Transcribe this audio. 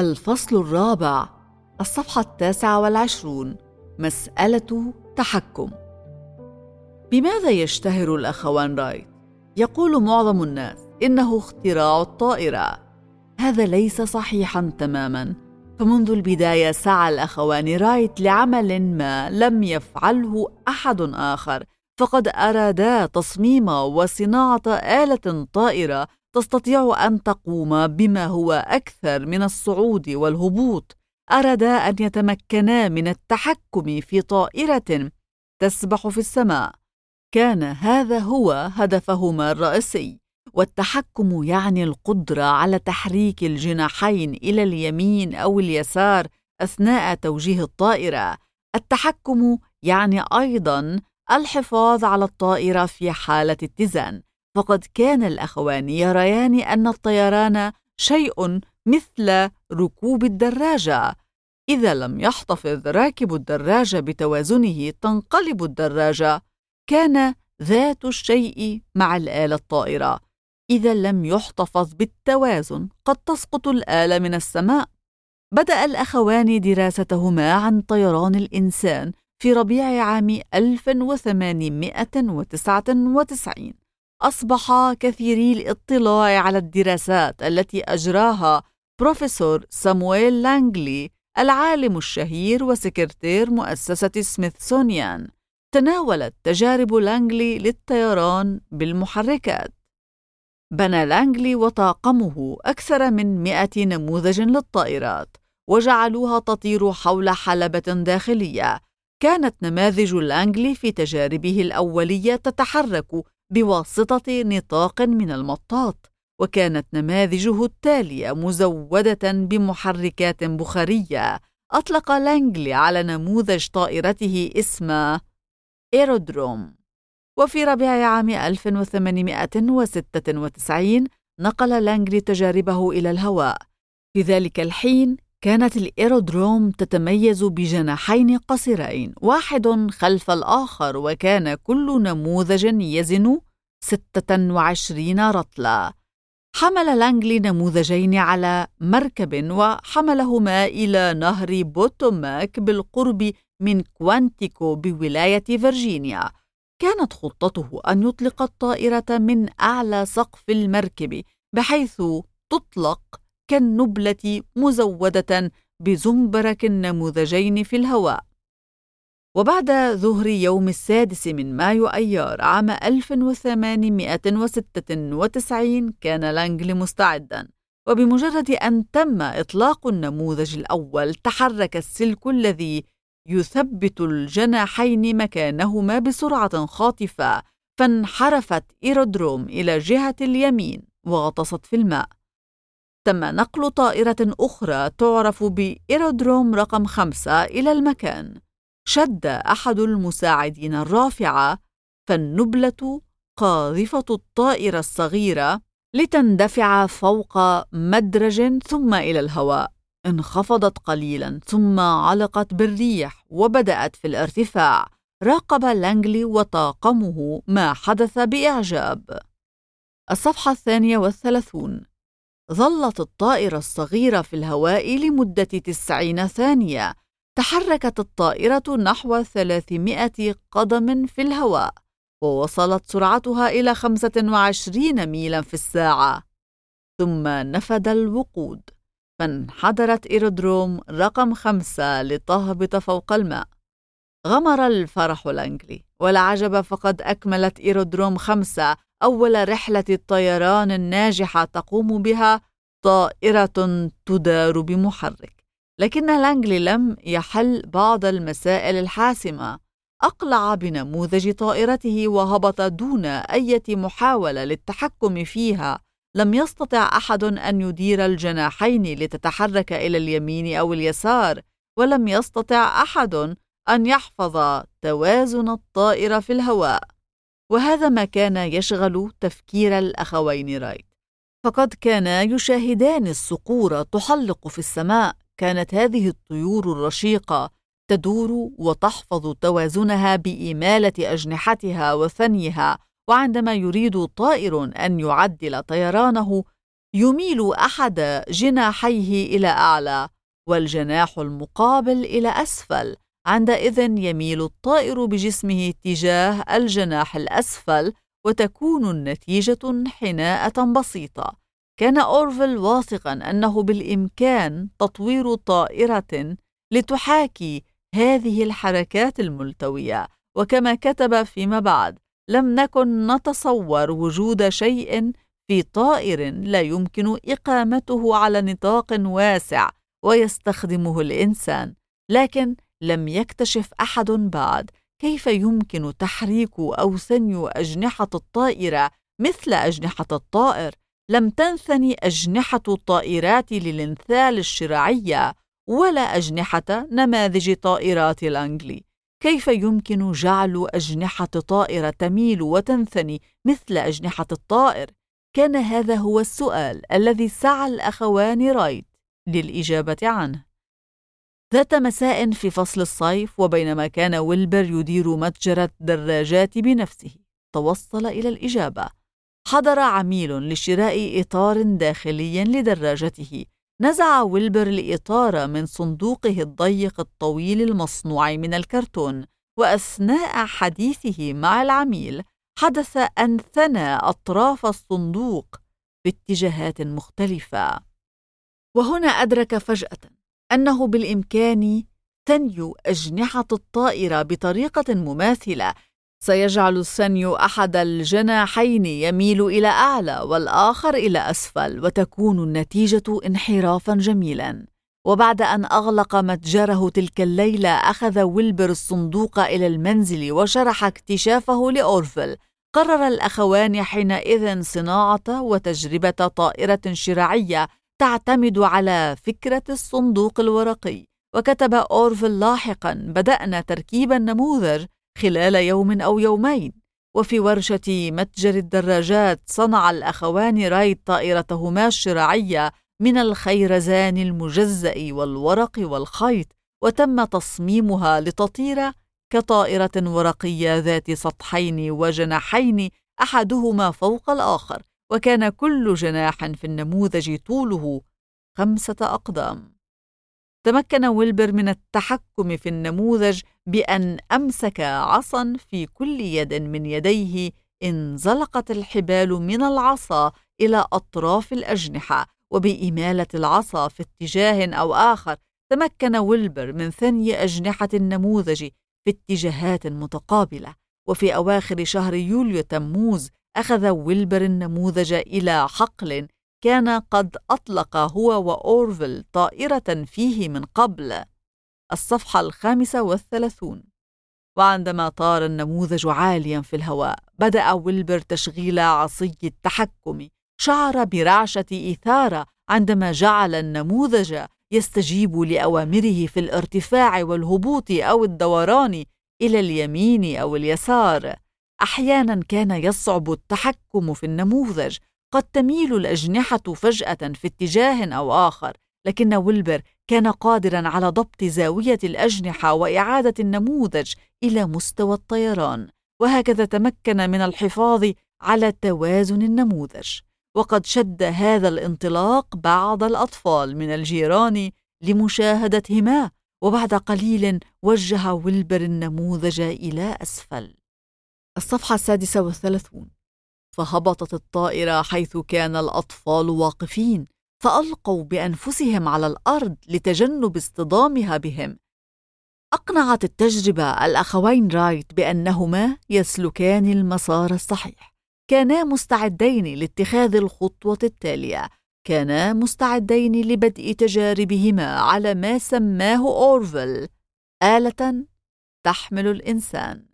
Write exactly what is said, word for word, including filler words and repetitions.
الفصل الرابع، الصفحة التاسعة والعشرون، مسألة تحكم. بماذا يشتهر الأخوان رايت؟ يقول معظم الناس إنه اختراع الطائرة. هذا ليس صحيحاً تماماً، فمنذ البداية سعى الأخوان رايت لعمل ما لم يفعله أحد آخر، فقد أرادا تصميم وصناعة آلة طائرة تستطيع أن تقوم بما هو أكثر من الصعود والهبوط. أرادا أن يتمكنا من التحكم في طائرة تسبح في السماء. كان هذا هو هدفهما الرئيسي، والتحكم يعني القدرة على تحريك الجناحين إلى اليمين أو اليسار أثناء توجيه الطائرة. التحكم يعني أيضاً الحفاظ على الطائرة في حالة اتزان، فقد كان الأخوان يريان أن الطيران شيء مثل ركوب الدراجة. إذا لم يحتفظ راكب الدراجة بتوازنه تنقلب الدراجة. كان ذات الشيء مع الآلة الطائرة، إذا لم يحتفظ بالتوازن قد تسقط الآلة من السماء. بدأ الأخوان دراستهما عن طيران الإنسان في ربيع عام ألف وثمانمائة وتسعة وتسعين. أصبح كثيري الاطلاع على الدراسات التي أجراها بروفيسور سامويل لانغلي العالم الشهير وسكرتير مؤسسة سميثسونيان. تناولت تجارب لانغلي للطيران بالمحركات. بنى لانغلي وطاقمه أكثر من مئة نموذج للطائرات، وجعلوها تطير حول حلبة داخلية. كانت نماذج لانغلي في تجاربه الأولية تتحرك بواسطة نطاق من المطاط، وكانت نماذجه التالية مزودة بمحركات بخارية. أطلق لانغلي على نموذج طائرته اسم إيرودروم. وفي ربيع عام ألف وثمانمائة وستة وتسعين نقل لانغلي تجاربه إلى الهواء. في ذلك الحين كانت الإيرودروم تتميز بجناحين قصيرين واحد خلف الآخر، وكان كل نموذج يزن ستة وعشرين رطلا. حمل لانغلي نموذجين على مركب وحملهما إلى نهر بوتوماك بالقرب من كوانتيكو بولاية فرجينيا. كانت خطته أن يطلق الطائرة من أعلى سقف المركب بحيث تطلق كالنبلة مزودة بزنبرك النموذجين في الهواء. وبعد ظهر يوم السادس من مايو أيار عام ألف وثمانمائة وستة وتسعين كان لانغلي مستعداً، وبمجرد أن تم إطلاق النموذج الأول تحرك السلك الذي يثبت الجناحين مكانهما بسرعة خاطفة، فانحرفت إيرودروم إلى جهة اليمين وغطست في الماء. تم نقل طائرة أخرى تعرف بإيرودروم رقم خمسة إلى المكان. شد أحد المساعدين الرافعة، فالنبلة قاذفة الطائرة الصغيرة لتندفع فوق مدرج ثم إلى الهواء. انخفضت قليلاً ثم علقت بالريح وبدأت في الارتفاع. راقب لانغلي وطاقمه ما حدث بإعجاب. الصفحة الثانية والثلاثون. ظلت الطائرة الصغيرة في الهواء لمدة تسعين ثانية. تحركت الطائرة نحو ثلاثمائة قدم في الهواء، ووصلت سرعتها إلى خمسة وعشرين ميلا في الساعة. ثم نفد الوقود، فانحدرت إيرودروم رقم خمسة لتهبط فوق الماء. غمر الفرح لانغلي، ولا عجب فقد أكملت إيرودروم خمسة أول رحلة الطيران الناجحة تقوم بها طائرة تدار بمحرك. لكن لانغلي لم يحل بعض المسائل الحاسمة. أقلع بنموذج طائرته وهبط دون أي محاولة للتحكم فيها. لم يستطع أحد أن يدير الجناحين لتتحرك إلى اليمين أو اليسار، ولم يستطع أحد أن يحفظ توازن الطائرة في الهواء. وهذا ما كان يشغل تفكير الأخوين رايت، فقد كانا يشاهدان الصقور تحلق في السماء. كانت هذه الطيور الرشيقة تدور وتحفظ توازنها بإمالة أجنحتها وثنيها، وعندما يريد طائر أن يعدل طيرانه يميل أحد جناحيه إلى أعلى والجناح المقابل إلى أسفل. عندئذ يميل الطائر بجسمه تجاه الجناح الأسفل، وتكون النتيجة حناءة بسيطة. كان أورفيل واثقاً أنه بالإمكان تطوير طائرة لتحاكي هذه الحركات الملتوية، وكما كتب فيما بعد: لم نكن نتصور وجود شيء في طائر لا يمكن إقامته على نطاق واسع ويستخدمه الإنسان، لكن لم يكتشف أحد بعد كيف يمكن تحريك أو ثني أجنحة الطائرة مثل أجنحة الطائر. لم تنثني أجنحة الطائرات للانثال الشراعية ولا أجنحة نماذج طائرات الأنجلي. كيف يمكن جعل أجنحة طائرة تميل وتنثني مثل أجنحة الطائر؟ كان هذا هو السؤال الذي سعى الأخوان رايت للإجابة عنه. ذات مساء في فصل الصيف، وبينما كان ويلبر يدير متجر الدراجات بنفسه، توصل إلى الإجابة. حضر عميل لشراء إطار داخلي لدراجته. نزع ويلبر الإطار من صندوقه الضيق الطويل المصنوع من الكرتون، وأثناء حديثه مع العميل حدث أن ثنى أطراف الصندوق باتجاهات مختلفة. وهنا أدرك فجأة أنه بالإمكان ثني أجنحة الطائرة بطريقة مماثلة. سيجعل الثني أحد الجناحين يميل إلى أعلى والآخر إلى أسفل، وتكون النتيجة انحرافاً جميلاً. وبعد أن أغلق متجره تلك الليلة، أخذ ويلبر الصندوق إلى المنزل وشرح اكتشافه لأورفيل. قرر الأخوان حينئذ صناعة وتجربة طائرة شراعية تعتمد على فكرة الصندوق الورقي. وكتب أورفيل لاحقاً: بدأنا تركيب النموذج خلال يوم أو يومين. وفي ورشة متجر الدراجات صنع الأخوان رايت طائرتهما الشراعية من الخيرزان المجزأ والورق والخيط، وتم تصميمها لتطير كطائرة ورقية ذات سطحين وجناحين أحدهما فوق الآخر، وكان كل جناح في النموذج طوله خمسة أقدام. تمكن ويلبر من التحكم في النموذج بأن أمسك عصاً في كل يد من يديه. انزلقت الحبال من العصا إلى أطراف الأجنحة، وبإمالة العصا في اتجاه أو آخر تمكن ويلبر من ثني أجنحة النموذج في اتجاهات متقابلة. وفي أواخر شهر يوليو تموز أخذ ويلبر النموذج إلى حقل كان قد أطلق هو وأورفيل طائرة فيه من قبل. الصفحة الخامسة والثلاثون. وعندما طار النموذج عاليا في الهواء، بدأ ويلبر تشغيل عصي التحكم. شعر برعشة إثارة عندما جعل النموذج يستجيب لأوامره في الارتفاع والهبوط أو الدوران إلى اليمين أو اليسار. أحيانا كان يصعب التحكم في النموذج، قد تميل الأجنحة فجأة في اتجاه أو آخر، لكن ويلبر كان قادراً على ضبط زاوية الأجنحة وإعادة النموذج إلى مستوى الطيران، وهكذا تمكن من الحفاظ على توازن النموذج. وقد شد هذا الانطلاق بعض الأطفال من الجيران لمشاهدتهما، وبعد قليل وجه ويلبر النموذج إلى أسفل. الصفحة السادسة والثلاثون. فهبطت الطائرة حيث كان الأطفال واقفين، فألقوا بأنفسهم على الأرض لتجنب اصطدامها بهم. أقنعت التجربة الأخوين رايت بأنهما يسلكان المسار الصحيح. كانا مستعدين لاتخاذ الخطوة التالية. كانا مستعدين لبدء تجاربهما على ما سماه أورفيل آلة تحمل الإنسان.